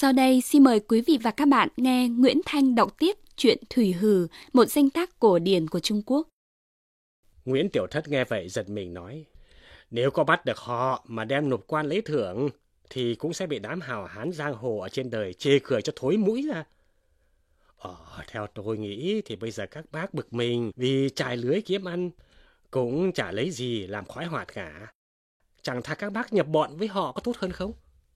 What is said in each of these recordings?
Sau đây xin mời quý vị và các bạn nghe Nguyễn Thanh đọc tiếp truyện Thủy Hử, một danh tác cổ điển của Trung Quốc. Nguyễn Tiểu Thất nghe vậy giật mình nói, nếu có bắt được họ mà đem nộp quan lấy thưởng, thì cũng sẽ bị đám hào hán giang hồ ở trên đời chê cười cho thối mũi ra. Theo tôi nghĩ thì bây giờ các bác bực mình vì chài lưới kiếm ăn, cũng chả lấy gì làm khoái hoạt cả. Chẳng thà các bác nhập bọn với họ có tốt hơn không?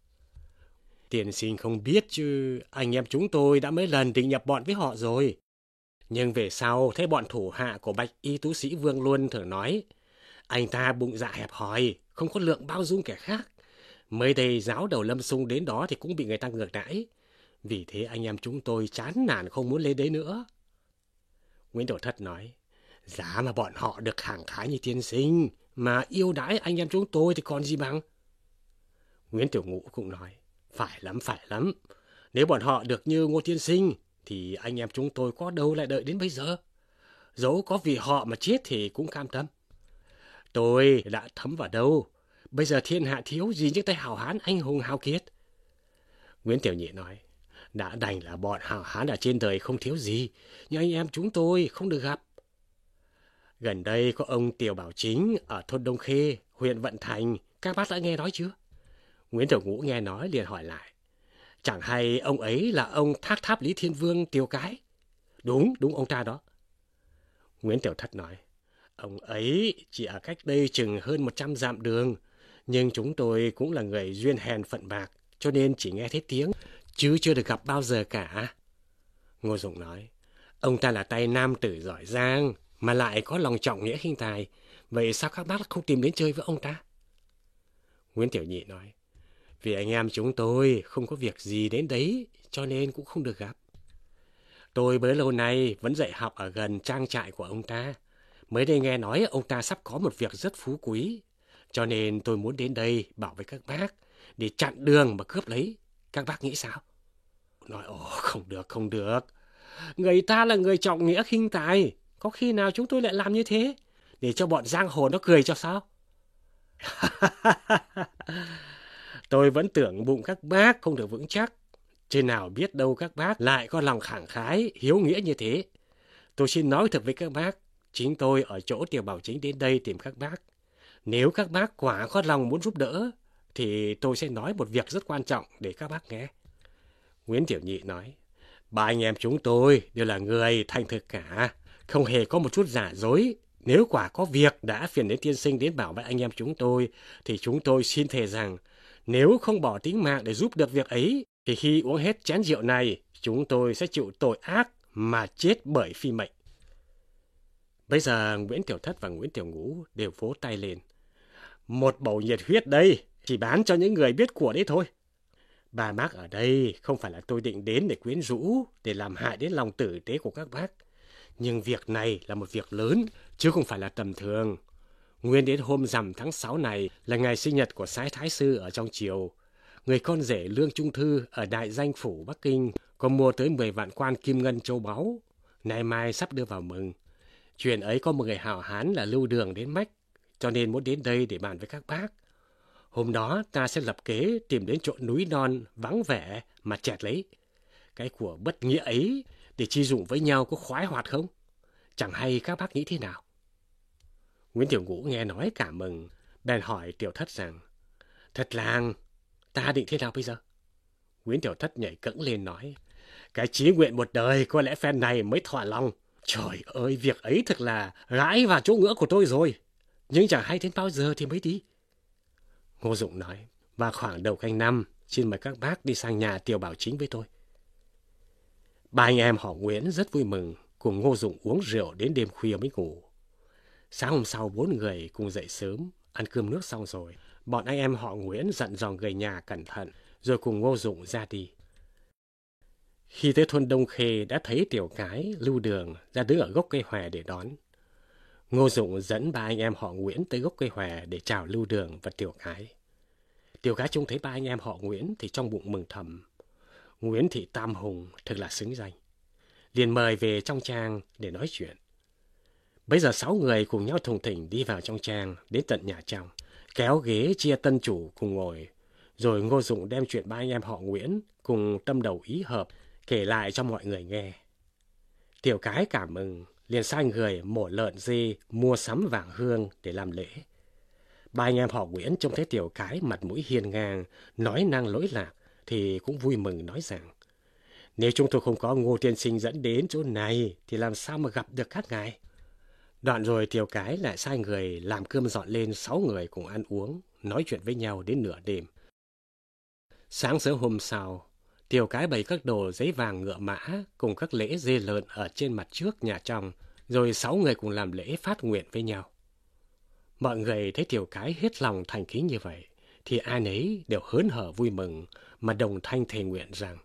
Tiên sinh không biết chứ, anh em chúng tôi đã mấy lần định nhập bọn với họ rồi. Nhưng về sau thấy bọn thủ hạ của Bạch Y tú sĩ Vương Luân thường nói, anh ta bụng dạ hẹp hòi, không có lượng bao dung kẻ khác. Mới đây giáo đầu Lâm Xung đến đó thì cũng bị người ta ngược đãi. Vì thế anh em chúng tôi chán nản không muốn lên đấy nữa. Nguyễn Tiểu Thất nói, giá mà bọn họ được khẳng khái như tiên sinh, mà yêu đãi anh em chúng tôi thì còn gì bằng. Nguyễn Tiểu Ngũ cũng nói, phải lắm. Nếu bọn họ được như Ngô tiên sinh, thì anh em chúng tôi có đâu lại đợi đến bây giờ. Dẫu có vì họ mà chết thì cũng cam tâm. Tôi đã thấm vào đâu, bây giờ thiên hạ thiếu gì những tay hào hán anh hùng hào kiệt. Nguyễn Tiểu Nhị nói, đã đành là bọn hào hán ở trên đời không thiếu gì, nhưng anh em chúng tôi không được gặp. Gần đây có ông Tiểu Bảo Chính ở thôn Đông Khê, huyện Vận Thành, các bác đã nghe nói chưa? Nguyễn Tiểu Ngũ nghe nói liền hỏi lại, chẳng hay ông ấy là ông Thác Tháp Lý Thiên Vương Tiêu Cái? Đúng ông ta đó. Nguyễn Tiểu Thất nói, ông ấy chỉ ở cách đây chừng hơn 100 dặm đường, nhưng chúng tôi cũng là người duyên hèn phận bạc, cho nên chỉ nghe thấy tiếng, chứ chưa được gặp bao giờ cả. Ngô Dụng nói, ông ta là tay nam tử giỏi giang, mà lại có lòng trọng nghĩa khinh tài, vậy sao các bác không tìm đến chơi với ông ta? Nguyễn Tiểu Nhị nói, vì anh em chúng tôi không có việc gì đến đấy, cho nên cũng không được gặp. Tôi bấy lâu nay vẫn dạy học ở gần trang trại của ông ta. Mới đây nghe nói ông ta sắp có một việc rất phú quý, cho nên tôi muốn đến đây bảo với các bác để chặn đường mà cướp lấy. Các bác nghĩ sao? Nói, không được. Người ta là người trọng nghĩa khinh tài, có khi nào chúng tôi lại làm như thế để cho bọn giang hồ nó cười cho sao? Tôi vẫn tưởng bụng các bác không được vững chắc, chứ nào biết đâu các bác lại có lòng khẳng khái, hiếu nghĩa như thế. Tôi xin nói thật với các bác, chính tôi ở chỗ Tiểu Bảo Chính đến đây tìm các bác. Nếu các bác quả có lòng muốn giúp đỡ, thì tôi sẽ nói một việc rất quan trọng để các bác nghe. Nguyễn Tiểu Nhị nói, ba anh em chúng tôi đều là người thành thực cả, không hề có một chút giả dối. Nếu quả có việc đã phiền đến tiên sinh đến bảo với anh em chúng tôi, thì chúng tôi xin thề rằng, nếu không bỏ tính mạng để giúp được việc ấy, thì khi uống hết chén rượu này, chúng tôi sẽ chịu tội ác mà chết bởi phi mệnh. Bây giờ Nguyễn Tiểu Thất và Nguyễn Tiểu Ngũ đều vỗ tay lên. Một bầu nhiệt huyết đây, chỉ bán cho những người biết của đấy thôi. Ba bác ở đây không phải là tôi định đến để quyến rũ, để làm hại đến lòng tử tế của các bác. Nhưng việc này là một việc lớn, chứ không phải là tầm thường. Nguyên đến hôm rằm tháng 6 này là ngày sinh nhật của Sái Thái Sư ở trong triều. Người con rể Lương Trung Thư ở Đại Danh Phủ Bắc Kinh có mua tới 10 vạn quan kim ngân châu báu. Nay mai sắp đưa vào mừng. Chuyện ấy có một người hảo hán là Lưu Đường đến mách, cho nên muốn đến đây để bàn với các bác. Hôm đó ta sẽ lập kế tìm đến chỗ núi non vắng vẻ mà chẹt lấy. Cái của bất nghĩa ấy để chi dụng với nhau có khoái hoạt không? Chẳng hay các bác nghĩ thế nào? Nguyễn Tiểu Ngũ nghe nói cảm mừng, bèn hỏi Tiểu Thất rằng, thật làng, ta định thế nào bây giờ? Nguyễn Tiểu Thất nhảy cẫng lên nói, cái chí nguyện một đời có lẽ phen này mới thỏa lòng. Trời ơi, việc ấy thật là gãi vào chỗ ngứa của tôi rồi, nhưng chẳng hay đến bao giờ thì mới đi. Ngô Dụng nói, và khoảng đầu canh năm, xin mời các bác đi sang nhà Tiểu Bảo Chính với tôi. Ba anh em họ Nguyễn rất vui mừng, cùng Ngô Dụng uống rượu đến đêm khuya mới ngủ. Sáng hôm sau 4 người cùng dậy sớm, ăn cơm nước xong rồi, bọn anh em họ Nguyễn dặn dò người nhà cẩn thận, rồi cùng Ngô Dụng ra đi. Khi tới thôn Đông Khê đã thấy Tiểu Cái, Lưu Đường ra đứng ở gốc cây hòe để đón. Ngô Dụng dẫn ba anh em họ Nguyễn tới gốc cây hòe để chào Lưu Đường và Tiểu Cái. Tiểu Cái trông thấy ba anh em họ Nguyễn thì trong bụng mừng thầm. Nguyễn thị Tam Hùng thật là xứng danh. Liền mời về trong trang để nói chuyện. Bây giờ 6 người cùng nhau thùng thỉnh đi vào trong trang đến tận nhà trong, kéo ghế chia tân chủ cùng ngồi. Rồi Ngô Dụng đem chuyện ba anh em họ Nguyễn cùng tâm đầu ý hợp kể lại cho mọi người nghe. Tiểu Cái cảm mừng, liền sai người mổ lợn dê mua sắm vàng hương để làm lễ. Ba anh em họ Nguyễn trông thấy Tiểu Cái mặt mũi hiền ngang, nói năng lỗi lạc thì cũng vui mừng nói rằng: nếu chúng tôi không có Ngô tiên sinh dẫn đến chỗ này thì làm sao mà gặp được các ngài. Đoạn rồi Tiểu Cái lại sai người làm cơm dọn lên 6 người cùng ăn uống, nói chuyện với nhau đến nửa đêm. Sáng sớm hôm sau, Tiểu Cái bày các đồ giấy vàng ngựa mã cùng các lễ dê lợn ở trên mặt trước nhà trong, rồi 6 người cùng làm lễ phát nguyện với nhau. Mọi người thấy Tiểu Cái hết lòng thành kính như vậy, thì ai nấy đều hớn hở vui mừng mà đồng thanh thề nguyện rằng: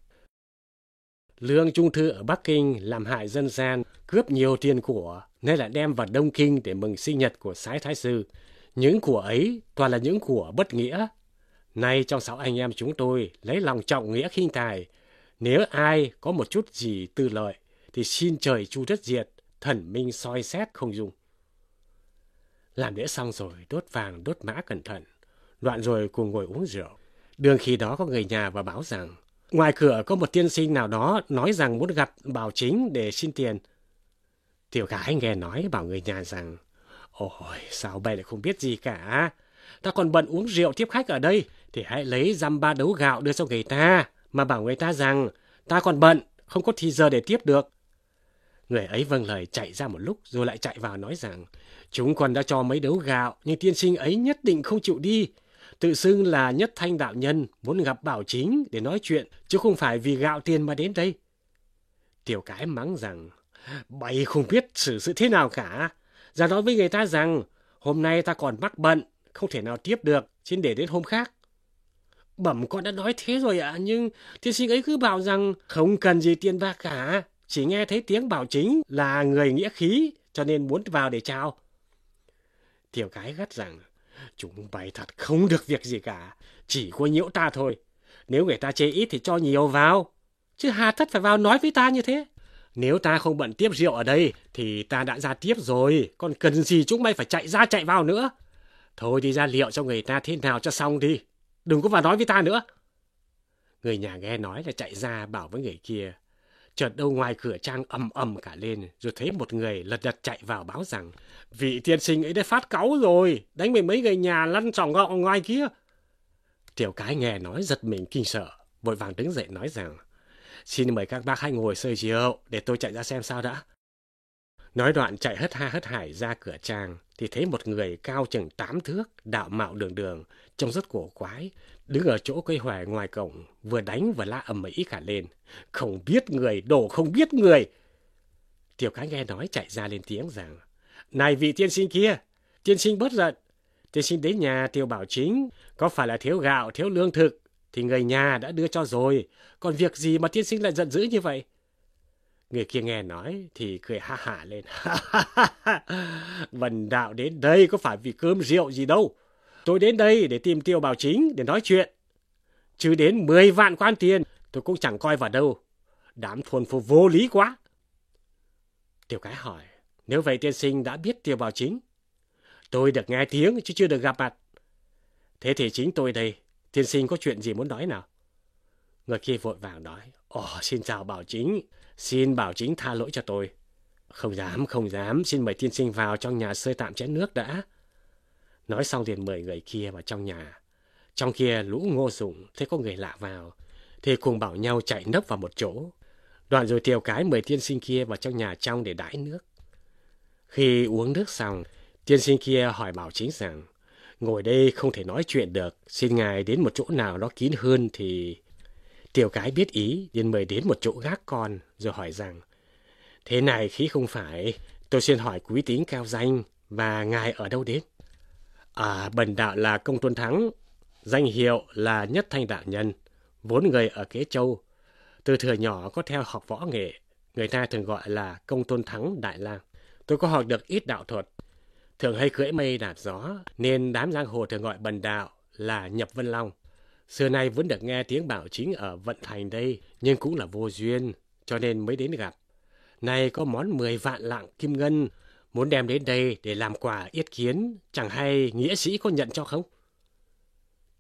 Lương Trung Thư ở Bắc Kinh làm hại dân gian, cướp nhiều tiền của, nên lại đem vào Đông Kinh để mừng sinh nhật của Sái Thái Sư. Những của ấy toàn là những của bất nghĩa. Nay trong 6 anh em chúng tôi lấy lòng trọng nghĩa khinh tài. Nếu ai có một chút gì tư lợi, thì xin trời chu đất diệt, thần minh soi xét không dung. Làm lễ xong rồi đốt vàng đốt mã cẩn thận, đoạn rồi cùng ngồi uống rượu. Đường khi đó có người nhà và báo rằng ngoài cửa có một tiên sinh nào đó nói rằng muốn gặp Bảo Chính để xin tiền. Tiểu Cái nghe nói bảo người nhà rằng: ôi, sao bay lại không biết gì cả. Ta còn bận uống rượu tiếp khách ở đây, thì hãy lấy dăm 3 đấu gạo đưa cho người ta, mà bảo người ta rằng ta còn bận, không có thì giờ để tiếp được. Người ấy vâng lời chạy ra một lúc rồi lại chạy vào nói rằng: chúng còn đã cho mấy đấu gạo, nhưng tiên sinh ấy nhất định không chịu đi. Tự xưng là Nhất Thanh đạo nhân, muốn gặp Bảo Chính để nói chuyện, chứ không phải vì gạo tiền mà đến đây. Tiểu Cái mắng rằng: bày không biết xử sự thế nào cả. Ra nói với người ta rằng hôm nay ta còn mắc bận, không thể nào tiếp được, xin để đến hôm khác. Bẩm con đã nói thế rồi ạ, nhưng tiên sinh ấy cứ bảo rằng không cần gì tiền bạc cả, chỉ nghe thấy tiếng Bảo Chính là người nghĩa khí, cho nên muốn vào để chào. Tiểu Cái gắt rằng: chúng bày thật không được việc gì cả, chỉ có nhiễu ta thôi. Nếu người ta chê ít thì cho nhiều vào, chứ hà tất phải vào nói với ta như thế. Nếu ta không bận tiếp rượu ở đây thì ta đã ra tiếp rồi, còn cần gì chúng mày phải chạy ra chạy vào nữa. Thôi đi ra liệu cho người ta thế nào cho xong đi, đừng có vào nói với ta nữa. Người nhà nghe nói là chạy ra bảo với người kia. Chợt đâu ngoài cửa trang ầm ầm cả lên, rồi thấy một người lật đật chạy vào báo rằng vị tiên sinh ấy đã phát cáu rồi, đánh mấy người nhà lăn tròng gọng ở ngoài kia. Tiểu Cái nghe nói giật mình kinh sợ, vội vàng đứng dậy nói rằng: xin mời các bác hãy ngồi xơi rượu, để tôi chạy ra xem sao đã. Nói đoạn chạy hất ha hất hải ra cửa trang, thì thấy một người cao chừng 8 thước, đạo mạo đường đường, trông rất cổ quái, đứng ở chỗ cây hòe ngoài cổng, vừa đánh vừa la ầm ĩ cả lên: không biết người, đồ không biết người. Tiểu Cái nghe nói chạy ra lên tiếng rằng: này vị tiên sinh kia, tiên sinh bớt giận. Tiên sinh đến nhà Tiểu Bảo Chính, có phải là thiếu gạo, thiếu lương thực, thì người nhà đã đưa cho rồi, còn việc gì mà tiên sinh lại giận dữ như vậy? Người kia nghe nói thì cười ha hả lên. Bần đạo đến đây có phải vì cơm rượu gì đâu. Tôi đến đây để tìm Tiểu Bảo Chính để nói chuyện. Chứ đến 10 vạn quan tiền tôi cũng chẳng coi vào đâu. Đám thôn phu vô lý quá. Tiểu Cái hỏi: nếu vậy tiên sinh đã biết Tiểu Bảo Chính? Tôi được nghe tiếng chứ chưa được gặp mặt. Thế thì chính tôi đây, tiên sinh có chuyện gì muốn nói nào? Người kia vội vàng nói: xin chào Bảo Chính, xin Bảo Chính tha lỗi cho tôi. Không dám, xin mời tiên sinh vào trong nhà sơi tạm chén nước đã. Nói xong liền mời người kia vào trong nhà. Trong kia lũ Ngô Dụng thấy có người lạ vào, thì cùng bảo nhau chạy nấp vào một chỗ. Đoạn rồi Tiểu Cái mời tiên sinh kia vào trong nhà trong để đãi nước. Khi uống nước xong, tiên sinh kia hỏi Bảo Chính rằng: ngồi đây không thể nói chuyện được, xin ngài đến một chỗ nào đó kín hơn thì... Tiểu Cái biết ý, liền mời đến một chỗ gác con, rồi hỏi rằng: thế này khí không phải, tôi xin hỏi quý tính cao danh, và ngài ở đâu đến? Bần đạo là Công Tôn Thắng, danh hiệu là Nhất Thanh đạo nhân, vốn người ở Kế Châu. Từ thuở nhỏ có theo học võ nghệ, người ta thường gọi là Công Tôn Thắng Đại Lang. Tôi có học được ít đạo thuật, thường hay cưỡi mây đạp gió, nên đám giang hồ thường gọi bần đạo là Nhập Vân Long. Xưa nay vẫn được nghe tiếng Bảo Chính ở Vận Thành đây, nhưng cũng là vô duyên, cho nên mới đến gặp. Nay có món 10 vạn lạng kim ngân, muốn đem đến đây để làm quà yết kiến, chẳng hay nghĩa sĩ có nhận cho không?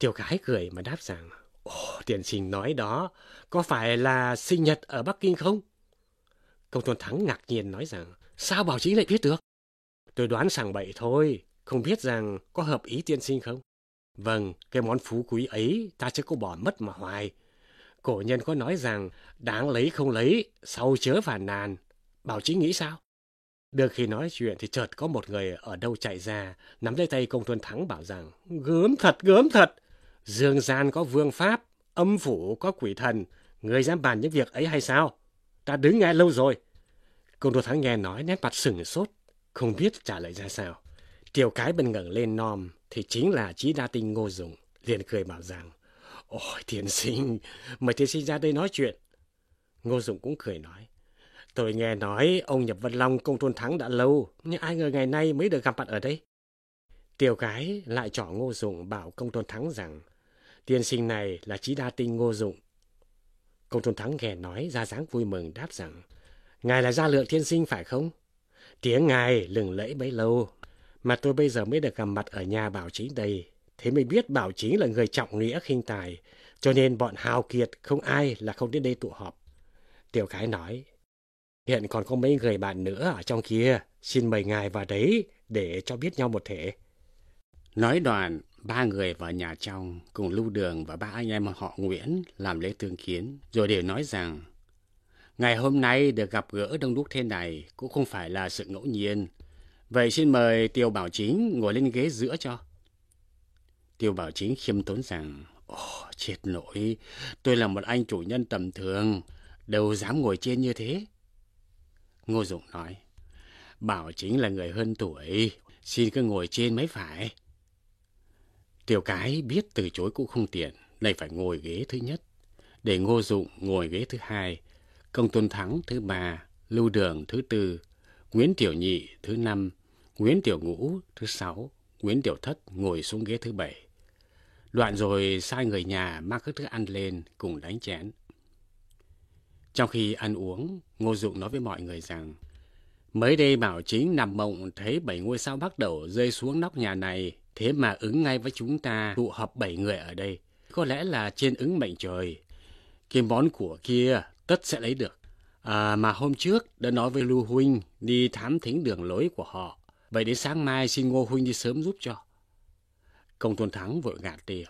Tiểu Cái cười mà đáp rằng, ồ, tiên sinh nói đó, có phải là sinh nhật ở Bắc Kinh không? Công Tôn Thắng ngạc nhiên nói rằng, sao Bảo Chính lại biết được? Tôi đoán sảng bậy thôi, không biết rằng có hợp ý tiên sinh không? Vâng, cái món phú quý ấy ta chưa có bỏ mất mà hoài. Cổ nhân có nói rằng, đáng lấy không lấy, sau chớ phàn nàn. Bảo Chính nghĩ sao? Được khi nói chuyện thì chợt có một người ở đâu chạy ra, nắm lấy tay Công Tôn Thắng bảo rằng, gớm thật, gớm thật. Dương gian có vương pháp, âm phủ có quỷ thần, người dám bàn những việc ấy hay sao? Ta đứng nghe lâu rồi. Công Tôn Thắng nghe nói nét mặt sừng sốt, không biết trả lời ra sao. Tiểu Cái bần ngẩng lên nom thì chính là Chí Đa Tinh Ngô Dụng, liền cười bảo rằng, ôi tiên sinh, mời tiên sinh ra đây nói chuyện. Ngô Dụng cũng cười nói, tôi nghe nói ông nhập Vân Long Công Tôn Thắng đã lâu, nhưng ai ngờ ngày nay mới được gặp mặt ở đây. Tiểu Cái lại trỏ Ngô Dụng bảo Công Tôn Thắng rằng, tiên sinh này là Chí Đa Tinh Ngô Dụng. Công Tôn Thắng nghe nói ra dáng vui mừng đáp rằng, ngài là Gia Lượng tiên sinh phải không? Tiếng ngài lừng lẫy bấy lâu, mà tôi bây giờ mới được gặp mặt ở nhà Bảo Chính đây. Thế mới biết Bảo Chính là người trọng nghĩa khinh tài, cho nên bọn hào kiệt không ai là không đến đây tụ họp. Tiểu Cái nói, hiện còn có mấy người bạn nữa ở trong kia, xin mời ngài vào đấy để cho biết nhau một thể. Nói đoạn, ba người vào nhà trong cùng Lưu Đường và ba anh em họ Nguyễn làm lễ tương kiến, rồi đều nói rằng, ngày hôm nay được gặp gỡ đông đúc thế này cũng không phải là sự ngẫu nhiên. Vậy xin mời Tiêu Bảo Chính ngồi lên ghế giữa cho. Tiêu Bảo Chính khiêm tốn rằng, ồ, chết nỗi, tôi là một anh chủ nhân tầm thường, đâu dám ngồi trên như thế. Ngô Dụng nói, Bảo Chính là người hơn tuổi, xin cứ ngồi trên mới phải. Tiểu Cái biết từ chối cũng không tiện, nên phải ngồi ghế thứ nhất, để Ngô Dụng ngồi ghế thứ hai, Công Tôn Thắng thứ ba, Lưu Đường thứ tư, Nguyễn Tiểu Nhị thứ năm, Nguyễn Tiểu Ngũ thứ sáu, Nguyễn Tiểu Thất ngồi xuống ghế thứ bảy. Đoạn rồi sai người nhà mang các thức ăn lên cùng đánh chén. Trong khi ăn uống, Ngô Dụng nói với mọi người rằng, mới đây Bảo Chính nằm mộng thấy 7 ngôi sao Bắc Đẩu rơi xuống nóc nhà này, thế mà ứng ngay với chúng ta tụ họp 7 người ở đây. Có lẽ là trên ứng mệnh trời. Cái món của kia tất sẽ lấy được. Mà hôm trước đã nói với Lưu Huynh đi thám thính đường lối của họ. Vậy đến sáng mai xin Ngô Huynh đi sớm giúp cho. Công Tôn Thắng vội gạt đi.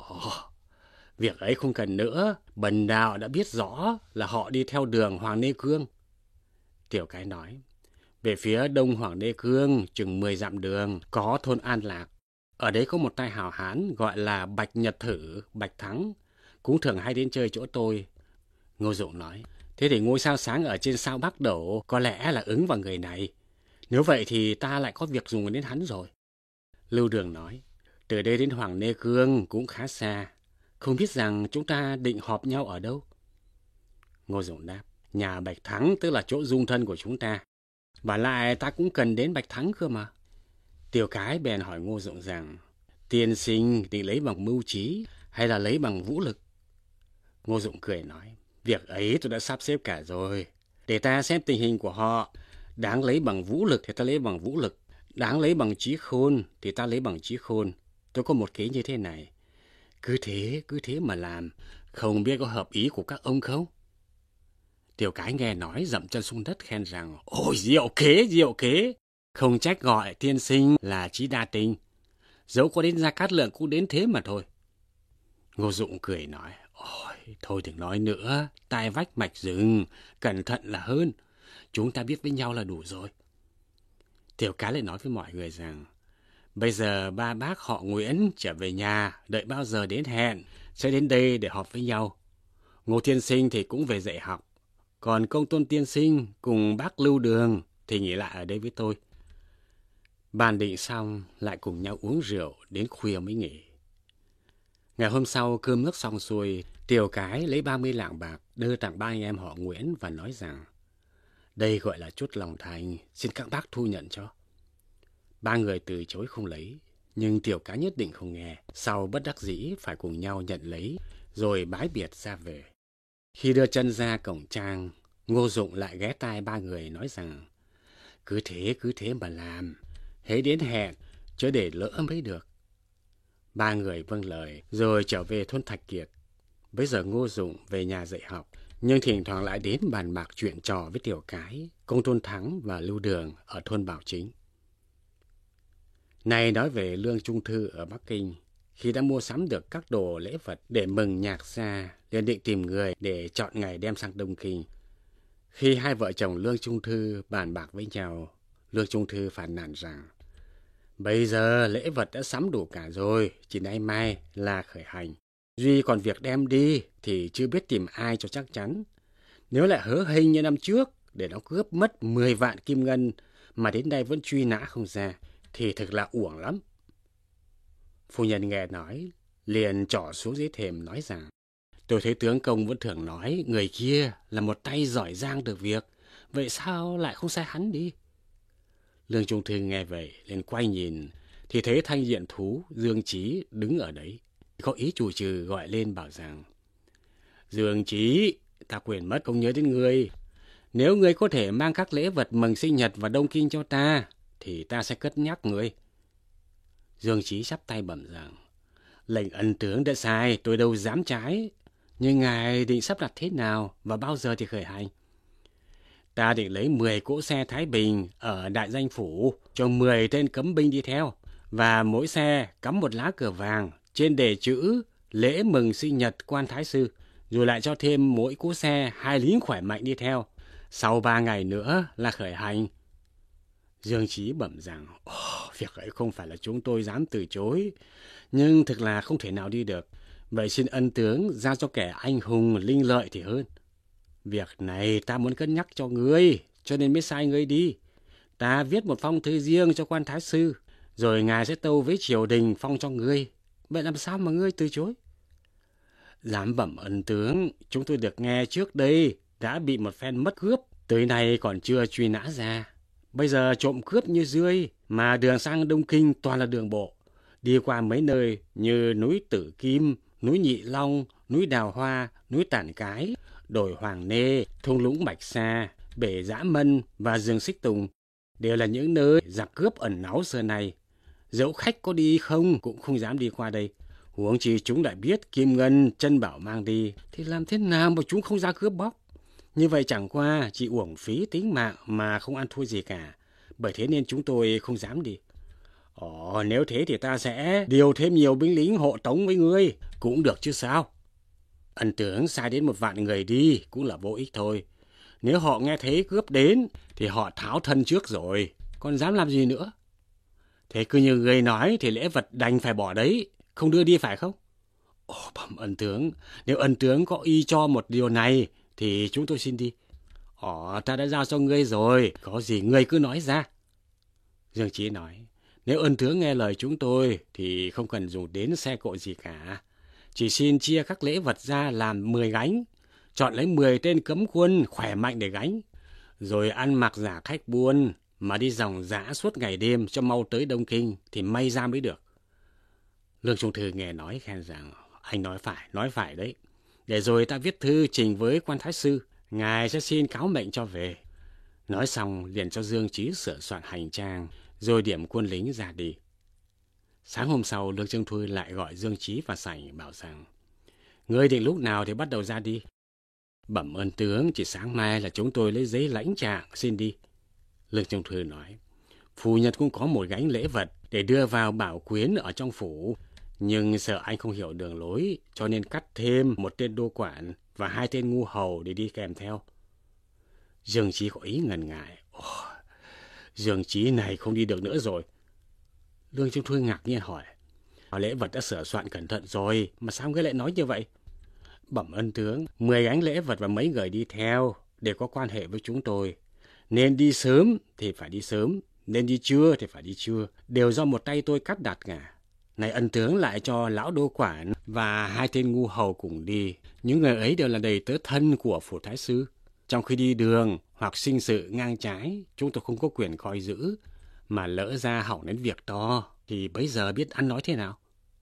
Việc ấy không cần nữa. Bần đạo đã biết rõ là họ đi theo đường Hoàng Nê Cương. Tiểu Cái nói, về phía đông Hoàng Nê Cương chừng 10 dặm đường có thôn An Lạc. Ở đấy có một tay hào hán gọi là Bạch Nhật Thử, Bạch Thắng, cũng thường hay đến chơi chỗ tôi. Ngô Dụng nói, thế thì ngôi sao sáng ở trên sao Bắc Đẩu có lẽ là ứng vào người này. Nếu vậy thì ta lại có việc dùng đến hắn rồi. Lưu Đường nói, từ đây đến Hoàng Nê Cương cũng khá xa, không biết rằng chúng ta định họp nhau ở đâu. Ngô Dụng đáp, nhà Bạch Thắng tức là chỗ dung thân của chúng ta. Và lại ta cũng cần đến Bạch Thắng cơ mà. Tiểu Cái bèn hỏi Ngô Dụng rằng, tiên sinh định lấy bằng mưu trí hay là lấy bằng vũ lực? Ngô Dụng cười nói, việc ấy tôi đã sắp xếp cả rồi. Để ta xem tình hình của họ. Đáng lấy bằng vũ lực thì ta lấy bằng vũ lực. Đáng lấy bằng trí khôn thì ta lấy bằng trí khôn. Tôi có một kế như thế này. Cứ thế mà làm. Không biết có hợp ý của các ông không? Tiểu Cái nghe nói dậm chân xuống đất khen rằng, ôi diệu kế. Không trách gọi tiên sinh là Chí Đa Tinh. Dẫu có đến Gia Cát Lượng cũng đến thế mà thôi. Ngô Dụng cười nói, ôi thôi đừng nói nữa, tai vách mạch rừng, cẩn thận là hơn. Chúng ta biết với nhau là đủ rồi. Tiểu Cái lại nói với mọi người rằng, bây giờ ba bác họ Nguyễn trở về nhà, đợi bao giờ đến hẹn, sẽ đến đây để họp với nhau. Ngô tiên sinh thì cũng về dạy học, còn Công Tôn tiên sinh cùng bác Lưu Đường thì nghỉ lại ở đây với tôi. Bàn định xong lại cùng nhau uống rượu đến khuya mới nghỉ. Ngày hôm sau cơm nước xong xuôi, Tiểu Cái lấy 30 lạng bạc đưa tặng ba anh em họ Nguyễn và nói rằng, đây gọi là chút lòng thành, xin các bác thu nhận cho. Ba người từ chối không lấy, nhưng Tiểu Cái nhất định không nghe. Sau bất đắc dĩ phải cùng nhau nhận lấy, rồi bái biệt ra về. Khi đưa chân ra cổng trang, Ngô Dụng lại ghé tai ba người nói rằng, cứ thế mà làm, hễ đến hẹn, chớ để lỡ mới được. Ba người vâng lời rồi trở về thôn Thạch Kiệt. Bây giờ Ngô Dụng về nhà dạy học, nhưng thỉnh thoảng lại đến bàn bạc chuyện trò với Tiểu Cái, Công Tôn Thắng và Lưu Đường ở thôn Bảo Chính. Này nói về Lương Trung Thư ở Bắc Kinh, khi đã mua sắm được các đồ lễ vật để mừng nhạc gia, liền định tìm người để chọn ngày đem sang Đông Kinh. Khi hai vợ chồng Lương Trung Thư bàn bạc với nhau, Lương Trung Thư phàn nàn rằng bây giờ lễ vật đã sắm đủ cả rồi, chỉ nay mai là khởi hành. Duy còn việc đem đi thì chưa biết tìm ai cho chắc chắn. Nếu lại hớ hênh như năm trước để nó cướp mất 10 vạn kim ngân mà đến nay vẫn truy nã không ra thì thực là uổng lắm. Phu nhân nghe nói, liền trỏ xuống dưới thềm nói rằng tôi thấy tướng công vẫn thường nói người kia là một tay giỏi giang được việc, vậy sao lại không sai hắn đi? Lương Trung Thư nghe vậy, liền quay nhìn, thì thấy Thanh Diện Thú Dương Chí đứng ở đấy. Có ý chủ trừ gọi lên bảo rằng Dương Chí, ta quên mất không nhớ đến ngươi. Nếu ngươi có thể mang các lễ vật mừng sinh nhật vào Đông Kinh cho ta, thì ta sẽ cất nhắc ngươi. Dương Chí chắp tay bẩm rằng lệnh ân tướng đã sai, tôi đâu dám trái. Nhưng ngài định sắp đặt thế nào và bao giờ thì khởi hành? Ta định lấy 10 cỗ xe Thái Bình ở Đại Danh Phủ cho 10 tên cấm binh đi theo, và mỗi xe cắm một lá cờ vàng trên đề chữ lễ mừng sinh nhật quan thái sư, rồi lại cho thêm mỗi cỗ xe 2 lính khỏe mạnh đi theo. Sau 3 ngày nữa là khởi hành. Dương Chí bẩm rằng việc ấy không phải là chúng tôi dám từ chối, nhưng thực là không thể nào đi được. Vậy xin ân tướng giao cho kẻ anh hùng linh lợi thì hơn. Việc này ta muốn cân nhắc cho ngươi, cho nên mới sai ngươi đi. Ta viết một phong thư riêng cho quan thái sư, rồi ngài sẽ tâu với triều đình phong cho ngươi. Vậy làm sao mà ngươi từ chối? Dám bẩm ân tướng, chúng tôi được nghe trước đây đã bị một phen mất cướp, tới nay còn chưa truy nã ra. Bây giờ trộm cướp như rươi, mà đường sang Đông Kinh toàn là đường bộ. Đi qua mấy nơi như núi Tử Kim, núi Nhị Long, núi Đào Hoa, núi Tản Cái, đồi Hoàng Nê, thung lũng Bạch Sa, bể Dã Mân và rừng Xích Tùng đều là những nơi giặc cướp ẩn náu xưa này. Dẫu khách có đi không cũng không dám đi qua đây. Huống chi chúng lại biết kim ngân chân bảo mang đi, thì làm thế nào mà chúng không ra cướp bóc? Như vậy chẳng qua chỉ uổng phí tính mạng mà không ăn thua gì cả. Bởi thế nên chúng tôi không dám đi. Nếu thế thì ta sẽ điều thêm nhiều binh lính hộ tống với ngươi, cũng được chứ sao? Ân tướng sai đến 1 vạn người đi cũng là vô ích thôi. Nếu họ nghe thấy cướp đến thì họ tháo thân trước rồi, còn dám làm gì nữa? Thế cứ như ngươi nói thì lễ vật đành phải bỏ đấy, không đưa đi phải không? Bẩm ân tướng, nếu ân tướng có ý cho một điều này thì chúng tôi xin đi. Ta đã giao cho ngươi rồi, có gì ngươi cứ nói ra. Dương Chí nói, nếu ân tướng nghe lời chúng tôi thì không cần dùng đến xe cộ gì cả. Chỉ xin chia các lễ vật ra làm 10 gánh, chọn lấy 10 tên cấm quân khỏe mạnh để gánh, rồi ăn mặc giả khách buôn mà đi dòng dã suốt ngày đêm cho mau tới Đông Kinh thì may ra mới được. Lương Trung Thư nghe nói khen rằng anh nói phải đấy. Để rồi ta viết thư trình với quan thái sư, ngài sẽ xin cáo mệnh cho về. Nói xong liền cho Dương Chí sửa soạn hành trang, rồi điểm quân lính ra đi. Sáng hôm sau, Lương Trung Thư lại gọi Dương Chí vào sảnh bảo rằng ngươi định lúc nào thì bắt đầu ra đi? Bẩm ơn tướng, chỉ sáng mai là chúng tôi lấy giấy lãnh trạng xin đi. Lương Trung Thư nói, phu nhân cũng có một gánh lễ vật để đưa vào bảo quyến ở trong phủ, nhưng sợ anh không hiểu đường lối, cho nên cắt thêm 1 tên đô quản và 2 tên ngu hầu để đi kèm theo. Dương Chí có ý ngần ngại. Dương Chí này không đi được nữa rồi. Lương Trung Thư ngạc nhiên hỏi, lễ vật đã sửa soạn cẩn thận rồi, mà sao ngươi lại nói như vậy? Bẩm ân tướng, 10 gánh lễ vật và mấy người đi theo đều có quan hệ với chúng tôi. Nên đi sớm thì phải đi sớm, nên đi trưa thì phải đi trưa, đều do một tay tôi cắt đặt cả. Này ân tướng lại cho lão đô quản và 2 tên ngu hầu cùng đi. Những người ấy đều là đầy tớ thân của phủ thái sư. Trong khi đi đường hoặc sinh sự ngang trái, chúng tôi không có quyền coi giữ, mà lỡ ra hỏng đến việc to thì bấy giờ biết ăn nói thế nào?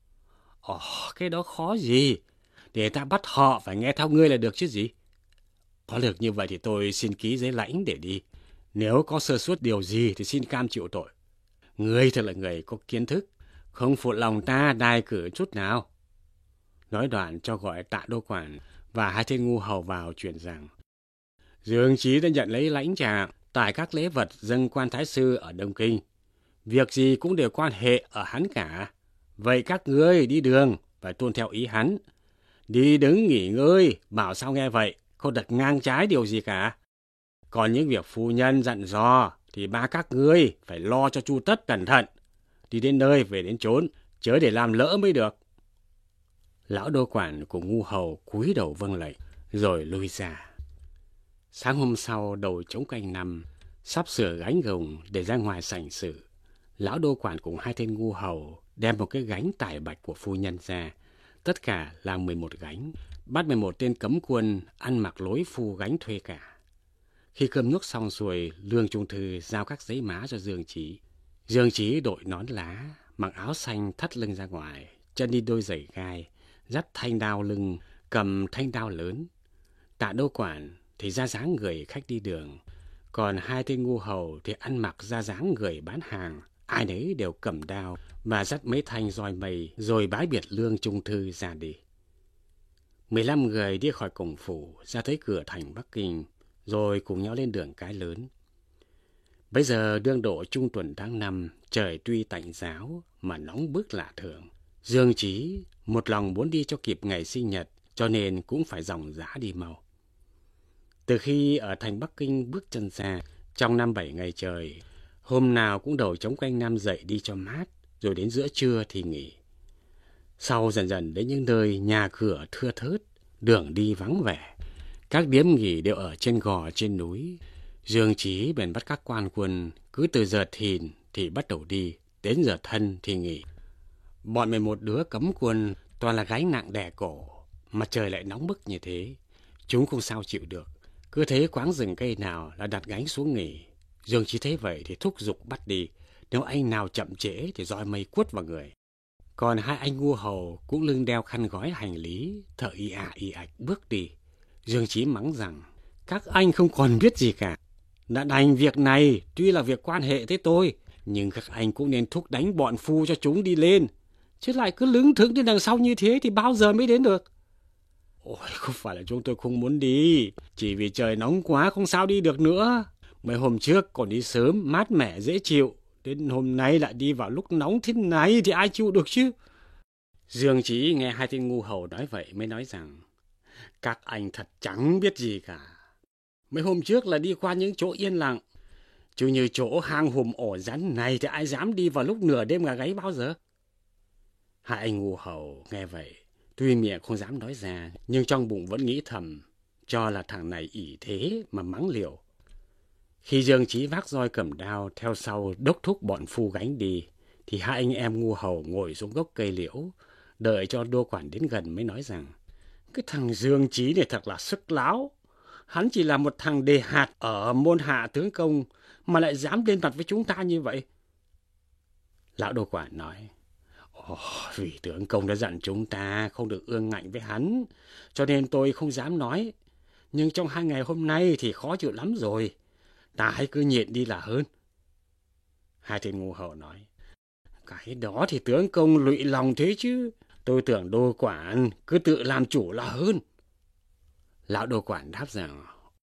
Cái đó khó gì, để ta bắt họ phải nghe theo ngươi là được chứ gì. Có được như vậy thì tôi xin ký giấy lãnh để đi. Nếu có sơ suất điều gì thì xin cam chịu tội. Ngươi thật là người có kiến thức, không phụ lòng ta đài cử chút nào. Nói đoạn cho gọi Tạ đô quản và hai tên ngu hầu vào truyền rằng Dương Chí đã nhận lấy lãnh trạng tại các lễ vật dâng quan thái sư ở Đông Kinh. Việc gì cũng đều quan hệ ở hắn cả. Vậy các ngươi đi đường phải tuân theo ý hắn. Đi đứng nghỉ ngơi, bảo sao nghe vậy, không được ngang trái điều gì cả. Còn những việc phu nhân dặn dò thì ba các ngươi phải lo cho chu tất cẩn thận. Đi đến nơi về đến chốn, chớ để làm lỡ mới được. Lão đô quản cùng ngu hầu cúi đầu vâng lệnh, rồi lui ra. Sáng hôm sau đầu trống canh năm, sắp sửa gánh gồng để ra ngoài sảnh sự. Lão đô quản cùng hai tên ngu hầu đem một cái gánh tải bạch của phu nhân ra. Tất cả là 11 gánh, bắt 11 tên cấm quân ăn mặc lối phu gánh thuê cả. Khi cơm nước xong xuôi, Lương Trung Thư giao các giấy má cho Dương Chí. Dương Chí đội nón lá, mặc áo xanh thắt lưng ra ngoài, chân đi đôi giày gai, dắt thanh đao lưng, cầm thanh đao lớn. Tạ đô quản thì ra dáng người khách đi đường, còn hai tên ngu hầu thì ăn mặc ra dáng người bán hàng, ai nấy đều cầm đao và dắt mấy thanh roi mây rồi bái biệt Lương Trung Thư ra đi. 15 người đi khỏi cổng phủ ra tới cửa thành Bắc Kinh, rồi cùng nhau lên đường Cái Lớn. Bây giờ đương độ trung tuần tháng 5, trời tuy tạnh giáo mà nóng bức lạ thường. Dương Chí một lòng muốn đi cho kịp ngày sinh nhật, cho nên cũng phải dòng dã đi mau. Từ khi ở thành Bắc Kinh bước chân ra, trong 5-7 ngày trời, hôm nào cũng đầu trống canh năm dậy đi cho mát, rồi đến giữa trưa thì nghỉ. Sau dần dần đến những nơi nhà cửa thưa thớt, đường đi vắng vẻ, các điếm nghỉ đều ở trên gò trên núi. Dương Chí bèn bắt các quan quân cứ từ giờ thìn thì bắt đầu đi, đến giờ thân thì nghỉ. Bọn 11 đứa cấm quân toàn là gánh nặng đè cổ, mà trời lại nóng bức như thế, chúng không sao chịu được. Cứ thấy quáng rừng cây nào là đặt gánh xuống nghỉ. Dương Chí thấy vậy thì thúc giục bắt đi, nếu anh nào chậm trễ thì roi mây quất vào người. Còn hai anh ngu hầu cũng lưng đeo khăn gói hành lý, thở y ạch bước đi. Dương Chí mắng rằng các anh không còn biết gì cả. Đã đành việc này tuy là việc quan hệ thế tôi, nhưng các anh cũng nên thúc đánh bọn phu cho chúng đi lên, chứ lại cứ lững thững đến đằng sau như thế thì bao giờ mới đến được. Ôi, không phải là chúng tôi không muốn đi, chỉ vì trời nóng quá không sao đi được nữa. Mấy hôm trước còn đi sớm, mát mẻ dễ chịu, đến hôm nay lại đi vào lúc nóng thế này thì ai chịu được chứ. Dương Chí nghe hai tên ngu hầu nói vậy mới nói rằng các anh thật chẳng biết gì cả. Mấy hôm trước là đi qua những chỗ yên lặng, chứ như chỗ hang hùm ổ rắn này thì ai dám đi vào lúc nửa đêm gà gáy bao giờ. Hai anh ngu hầu nghe vậy, tuy miệng không dám nói ra, nhưng trong bụng vẫn nghĩ thầm, cho là thằng này ỷ thế mà mắng liều. Khi Dương Chí vác roi cầm đao theo sau đốc thúc bọn phu gánh đi, thì hai anh em ngu hầu ngồi xuống gốc cây liễu, đợi cho đô quản đến gần mới nói rằng cái thằng Dương Chí này thật là sức láo. Hắn chỉ là một thằng đề hạt ở môn hạ tướng công mà lại dám lên mặt với chúng ta như vậy. Lão đô quản nói, vì tướng công đã dặn chúng ta không được ương ngạnh với hắn, cho nên tôi không dám nói. Nhưng trong 2 ngày hôm nay thì khó chịu lắm rồi. Ta hãy cứ nhịn đi là hơn. Hai tên ngu hầu nói, cái đó thì tướng công lụy lòng thế chứ. Tôi tưởng đô quản cứ tự làm chủ là hơn. Lão đô quản đáp rằng,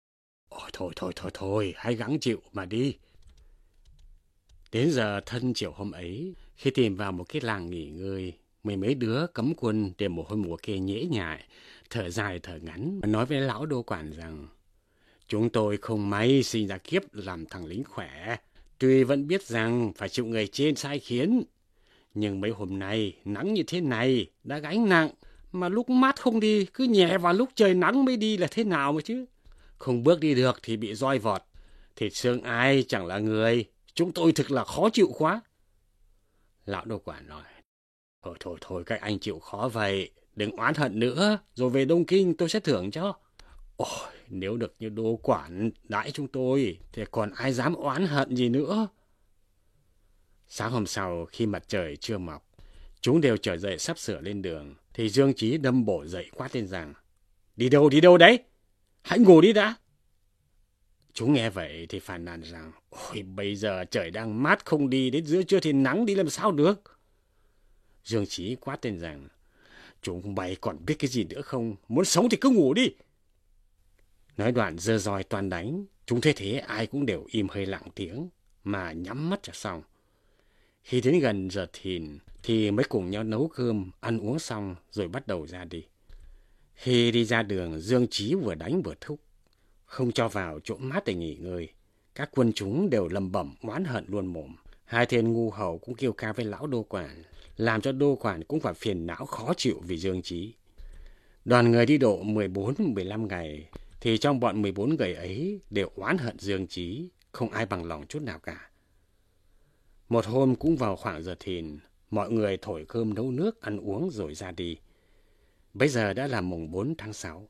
thôi, hãy gắng chịu mà đi. Đến giờ thân chiều hôm ấy, khi tìm vào một cái làng nghỉ ngơi, mười mấy đứa cấm quân để một hồi mùa kia nhễ nhại, thở dài thở ngắn, và nói với lão đô quản rằng, chúng tôi không may sinh ra kiếp làm thằng lính khỏe, tuy vẫn biết rằng phải chịu người trên sai khiến. Nhưng mấy hôm nay, nắng như thế này, đã gánh nặng, mà lúc mát không đi, cứ nhẹ vào lúc trời nắng mới đi là thế nào mà chứ. Không bước đi được thì bị roi vọt, thịt xương ai chẳng là người, chúng tôi thực là khó chịu quá. Lão đô quản nói, thôi, các anh chịu khó vậy, đừng oán hận nữa, rồi về Đông Kinh tôi sẽ thưởng cho. Ôi, nếu được như đô quản đãi chúng tôi, thì còn ai dám oán hận gì nữa. Sáng hôm sau, khi mặt trời chưa mọc, chúng đều trở dậy sắp sửa lên đường, thì Dương Chí đâm bổ dậy quát lên rằng, đi đâu đấy? Hãy ngủ đi đã. Chúng nghe vậy thì phàn nàn rằng, ôi bây giờ trời đang mát không đi, đến giữa trưa thì nắng đi làm sao được. Dương Chí quát lên rằng, chúng mày còn biết cái gì nữa không? Muốn sống thì cứ ngủ đi. Nói đoạn giơ roi toan đánh. Chúng thấy thế ai cũng đều im hơi lặng tiếng mà nhắm mắt cho xong. Khi đến gần giờ thìn thì mới cùng nhau nấu cơm, ăn uống xong rồi bắt đầu ra đi. Khi đi ra đường, Dương Chí vừa đánh vừa thúc, không cho vào chỗ mát để nghỉ ngơi. Các quân chúng đều lầm bẩm oán hận luôn mồm. Hai tên ngu hầu cũng kêu ca với lão đô quản, làm cho đô quản cũng phải phiền não khó chịu vì Dương Chí. Đoàn người đi độ 14-15 ngày, thì trong bọn 14 người ấy đều oán hận Dương Chí, không ai bằng lòng chút nào cả. Một hôm cũng vào khoảng giờ thìn, mọi người thổi cơm nấu nước ăn uống rồi ra đi. Bây giờ đã là mùng 4 tháng 6.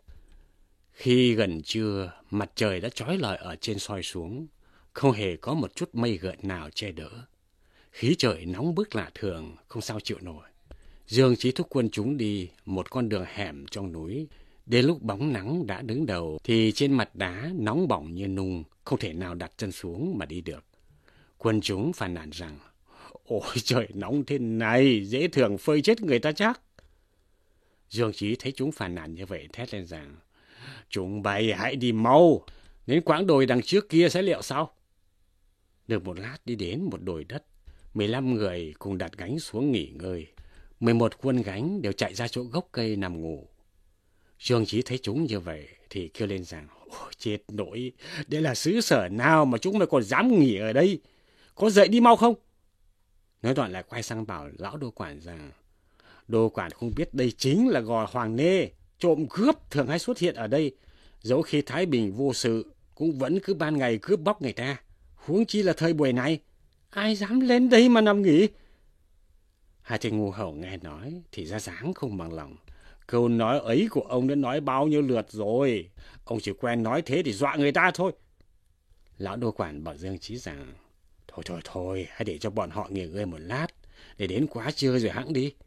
Khi gần trưa, mặt trời đã chói lọi ở trên soi xuống, không hề có một chút mây gợn nào che đỡ. Khí trời nóng bức lạ thường, không sao chịu nổi. Dương Chí thúc quân chúng đi một con đường hẻm trong núi. Đến lúc bóng nắng đã đứng đầu thì trên mặt đá nóng bỏng như nung, không thể nào đặt chân xuống mà đi được. Quân chúng phàn nàn rằng, ôi trời nóng thế này, dễ thường phơi chết người ta chắc. Dương Chí thấy chúng phàn nàn như vậy thét lên rằng, chúng bay hãy đi mau, đến quãng đồi đằng trước kia sẽ liệu sau. Được một lát đi đến một đồi đất, 15 người cùng đặt gánh xuống nghỉ ngơi. 11 quân gánh đều chạy ra chỗ gốc cây nằm ngủ. Dương Chí thấy chúng như vậy thì kêu lên rằng, ôi chết nỗi, đây là xứ sở nào mà chúng mày còn dám nghỉ ở đây, có dậy đi mau không? Nói đoạn lại quay sang bảo lão đô quản rằng, đô quản không biết đây chính là gò Hoàng Nê, trộm cướp thường hay xuất hiện ở đây, dẫu khi Thái Bình vô sự cũng vẫn cứ ban ngày cướp bóc người ta, huống chi là thời buổi này, ai dám lên đây mà nằm nghỉ. Hai tên ngu hầu nghe nói thì ra dáng không bằng lòng. Câu nói ấy của ông đã nói bao nhiêu lượt rồi, ông chỉ quen nói thế để dọa người ta thôi. Lão đô quản bảo Dương Chí rằng, thôi, hãy để cho bọn họ nghỉ ngơi một lát, để đến quá trưa rồi hẵng đi.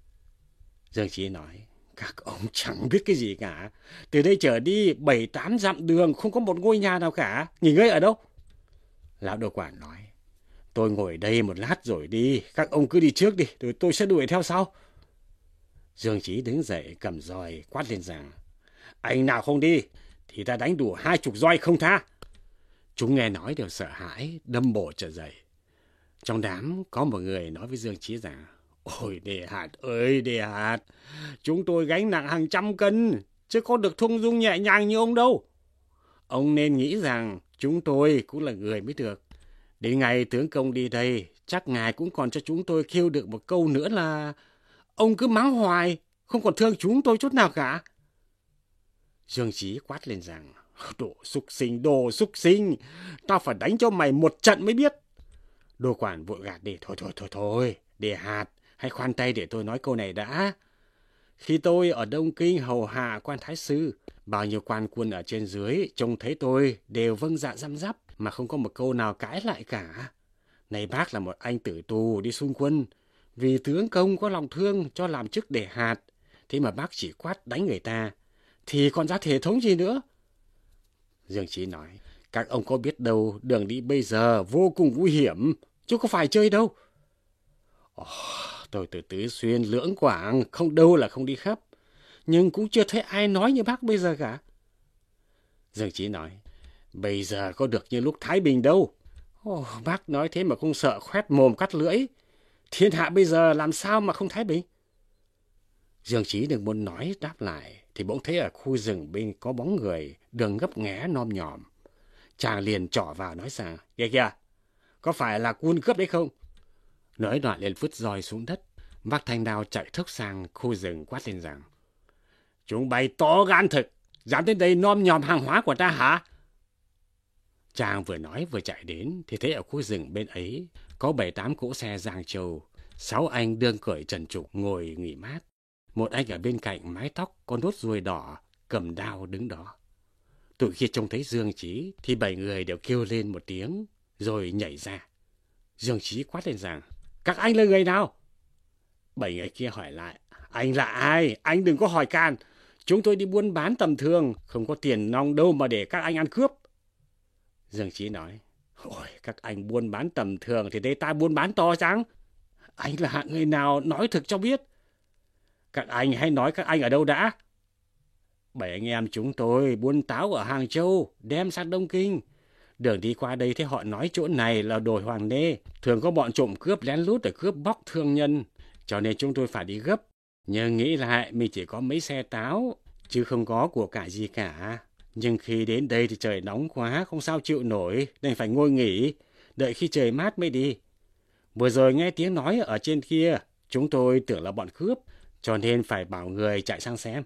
Dương Chí nói, các ông chẳng biết cái gì cả, từ đây trở đi 7-8 dặm đường không có một ngôi nhà nào cả, nghỉ ngơi ở đâu? Lão đô quản nói, tôi ngồi đây một lát rồi đi, các ông cứ đi trước đi, rồi tôi sẽ đuổi theo sau. Dương Chí đứng dậy cầm roi quát lên rằng, anh nào không đi thì ta đánh đủ 20 roi không tha. Chúng nghe nói đều sợ hãi, đâm bổ trở dậy. Trong đám có một người nói với Dương Chí rằng, ôi Đề Hạt ơi Đề Hạt, chúng tôi gánh nặng hàng trăm cân, chứ có được thung dung nhẹ nhàng như ông đâu. Ông nên nghĩ rằng chúng tôi cũng là người mới được. Đến ngày tướng công đi đây, chắc ngài cũng còn cho chúng tôi kêu được một câu nữa là, ông cứ mắng hoài, không còn thương chúng tôi chút nào cả. Dương Chí quát lên rằng, đồ xúc sinh, tao phải đánh cho mày một trận mới biết. Đô quản vội gạt đi, thôi, Đề Hạt, hãy khoan tay để tôi nói câu này đã. Khi tôi ở Đông Kinh hầu hạ quan thái sư, bao nhiêu quan quân ở trên dưới trông thấy tôi đều vâng dạ răm rắp mà không có một câu nào cãi lại cả. Này bác là một anh tử tù đi xung quân, vì tướng công có lòng thương cho làm chức Đề Hạt, thế mà bác chỉ quát đánh người ta, thì còn ra thể thống gì nữa? Dương Chí nói, các ông có biết đâu, đường đi bây giờ vô cùng nguy hiểm, chứ có phải chơi đâu. Tôi từ Tứ Xuyên, Lưỡng Quảng, không đâu là không đi khắp, nhưng cũng chưa thấy ai nói như bác bây giờ cả. Dương Chí nói, bây giờ có được như lúc Thái Bình đâu. Bác nói thế mà không sợ khoét mồm cắt lưỡi. Thiên hạ bây giờ làm sao mà không thái bình? Dương Chí đừng muốn nói đáp lại, thì bỗng thấy ở khu rừng bên có bóng người, đường ngấp nghé nom nhòm. Chàng liền trỏ vào nói rằng, kìa, có phải là quân cướp đấy không? Nói đoạn liền vứt roi xuống đất, vác thanh đao chạy thốc sang khu rừng quát lên rằng, chúng bay to gan thực, dám đến đây nom nhòm hàng hóa của ta hả? Chàng vừa nói vừa chạy đến thì thấy ở khu rừng bên ấy có 7-8 cỗ xe giang châu, 6 anh đương cởi trần trục ngồi nghỉ mát. Một anh ở bên cạnh mái tóc có nốt ruồi đỏ, cầm đao đứng đó. Từ khi trông thấy Dương Chí thì 7 người đều kêu lên một tiếng rồi nhảy ra. Dương Chí quát lên rằng, các anh là người nào? 7 người kia hỏi lại, anh là ai? Anh đừng có hỏi can. Chúng tôi đi buôn bán tầm thường, không có tiền nong đâu mà để các anh ăn cướp. Dương Chí nói, ôi các anh buôn bán tầm thường thì đây ta buôn bán to chăng? Anh là hạng người nào nói thực cho biết. Các anh hãy nói các anh ở đâu đã. 7 anh em chúng tôi buôn táo ở Hàng Châu, đem sang Đông Kinh. Đường đi qua đây thấy họ nói chỗ này là đồi Hoàng Nê. Thường có bọn trộm cướp lén lút để cướp bóc thương nhân. Cho nên chúng tôi phải đi gấp. Nhưng nghĩ lại mình chỉ có mấy xe táo, chứ không có của cải gì cả. Nhưng khi đến đây thì trời nóng quá, không sao chịu nổi, nên phải ngồi nghỉ, đợi khi trời mát mới đi. Vừa rồi nghe tiếng nói ở trên kia, chúng tôi tưởng là bọn cướp, cho nên phải bảo người chạy sang xem.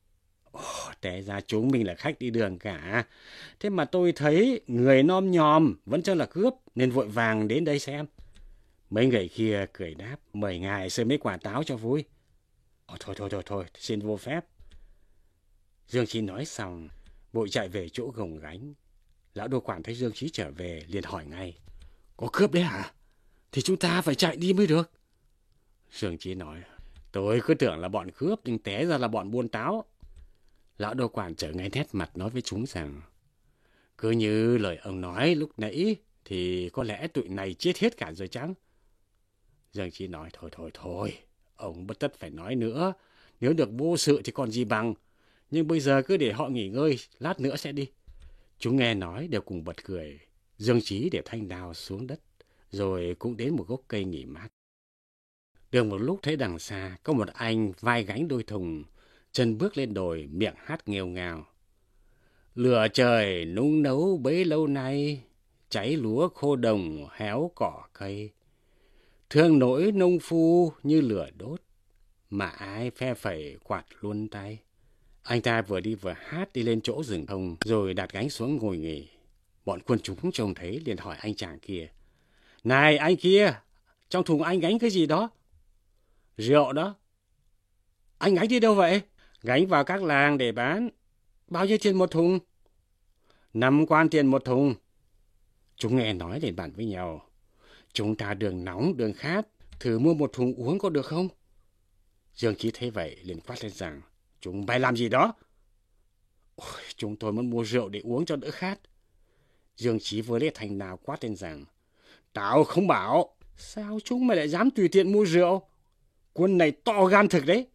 Té ra chúng mình là khách đi đường cả. Thế mà tôi thấy người nom nhòm vẫn cho là cướp, nên vội vàng đến đây xem. Mấy người kia cười đáp, mời ngài xem mấy quả táo cho vui. Thôi, xin vô phép. Dương Chí nói xong, vội chạy về chỗ gồng gánh. Lão đô quản thấy Dương Chí trở về, liền hỏi ngay. Có cướp đấy hả? Thì chúng ta phải chạy đi mới được. Dương Chí nói, tôi cứ tưởng là bọn cướp, nhưng té ra là bọn buôn táo. Lão đô quản trở ngay nét mặt nói với chúng rằng, cứ như lời ông nói lúc nãy, thì có lẽ tụi này chết hết cả rồi chăng? Dương Chí nói, thôi, ông bất tất phải nói nữa. Nếu được vô sự thì còn gì bằng. Nhưng bây giờ cứ để họ nghỉ ngơi, lát nữa sẽ đi. Chúng nghe nói đều cùng bật cười. Dương Chí để thanh đao xuống đất, rồi cũng đến một gốc cây nghỉ mát. Được một lúc thấy đằng xa có một anh vai gánh đôi thùng, chân bước lên đồi, miệng hát nghêu ngao. Lửa trời nung nấu bấy lâu nay, cháy lúa khô đồng héo cỏ cây. Thương nỗi nông phu như lửa đốt, mà ai phe phẩy quạt luôn tay. Anh ta vừa đi vừa hát đi lên chỗ rừng thông, rồi đặt gánh xuống ngồi nghỉ. Bọn quân chúng trông thấy liền hỏi anh chàng kia. Này anh kia, trong thùng anh gánh cái gì đó? Rượu đó. Anh gánh đi đâu vậy? Gánh vào các làng để bán. Bao nhiêu tiền một thùng? 5 quan tiền một thùng. Chúng nghe nói liền bàn với nhau. Chúng ta đường nóng, đường khát, thử mua một thùng uống có được không? Dương Chí thấy vậy liền quát lên rằng, chúng bay làm gì đó? Chúng tôi muốn mua rượu để uống cho đỡ khát. Dương Chí vừa lấy thành nào quát lên rằng, tao không bảo. Sao chúng mày lại dám tùy tiện mua rượu? Quân này to gan thực đấy.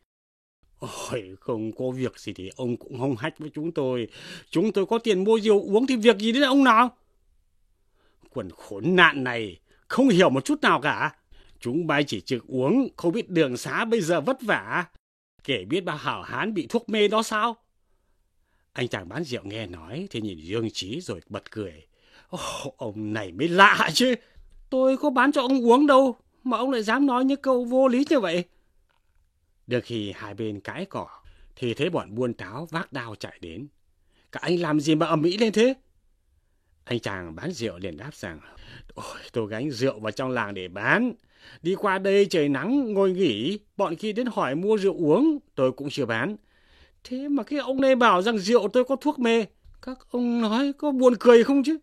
Không có việc gì thì ông cũng hông hách với chúng tôi. Chúng tôi có tiền mua rượu uống thì việc gì đến ông nào? Quần khốn nạn này không hiểu một chút nào cả. Chúng bay chỉ trực uống, không biết đường xá bây giờ vất vả. Kể biết bao hảo hán bị thuốc mê đó sao? Anh chàng bán rượu nghe nói thì nhìn Dương Chí rồi bật cười. Ông này mới lạ chứ. Tôi có bán cho ông uống đâu, mà ông lại dám nói những câu vô lý như vậy. Được khi hai bên cãi cỏ, thì thấy bọn buôn táo vác đao chạy đến. Các anh làm gì mà ầm ĩ lên thế? Anh chàng bán rượu liền đáp rằng, tôi gánh rượu vào trong làng để bán. Đi qua đây trời nắng ngồi nghỉ, bọn kia đến hỏi mua rượu uống, tôi cũng chưa bán. Thế mà cái ông này bảo rằng rượu tôi có thuốc mê. Các ông nói có buồn cười không chứ?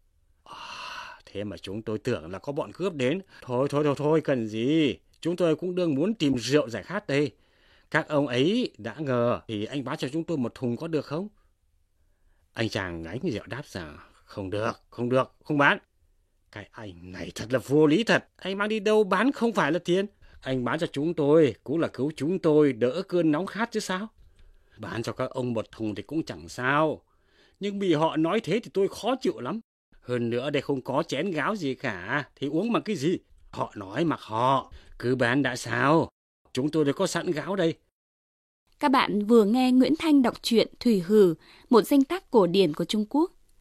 Thế mà chúng tôi tưởng là có bọn cướp đến. Thôi, cần gì? Chúng tôi cũng đương muốn tìm rượu giải khát đây. Các ông ấy đã ngờ thì anh bán cho chúng tôi một thùng có được không? Anh chàng gánh rượu đáp rằng, không được, không bán. Cái anh này thật là vô lý thật. Anh mang đi đâu bán không phải là tiền. Anh bán cho chúng tôi cũng là cứu chúng tôi đỡ cơn nóng khát chứ sao? Bán cho các ông một thùng thì cũng chẳng sao. Nhưng bị họ nói thế thì tôi khó chịu lắm. Hơn nữa đây không có chén gáo gì cả, thì uống bằng cái gì? Họ nói mặc họ, cứ bán đã sao? Chúng tôi đã có sẵn gáo đây. Các bạn vừa nghe Nguyễn Thanh đọc truyện Thủy Hử, một danh tác cổ điển của Trung Quốc.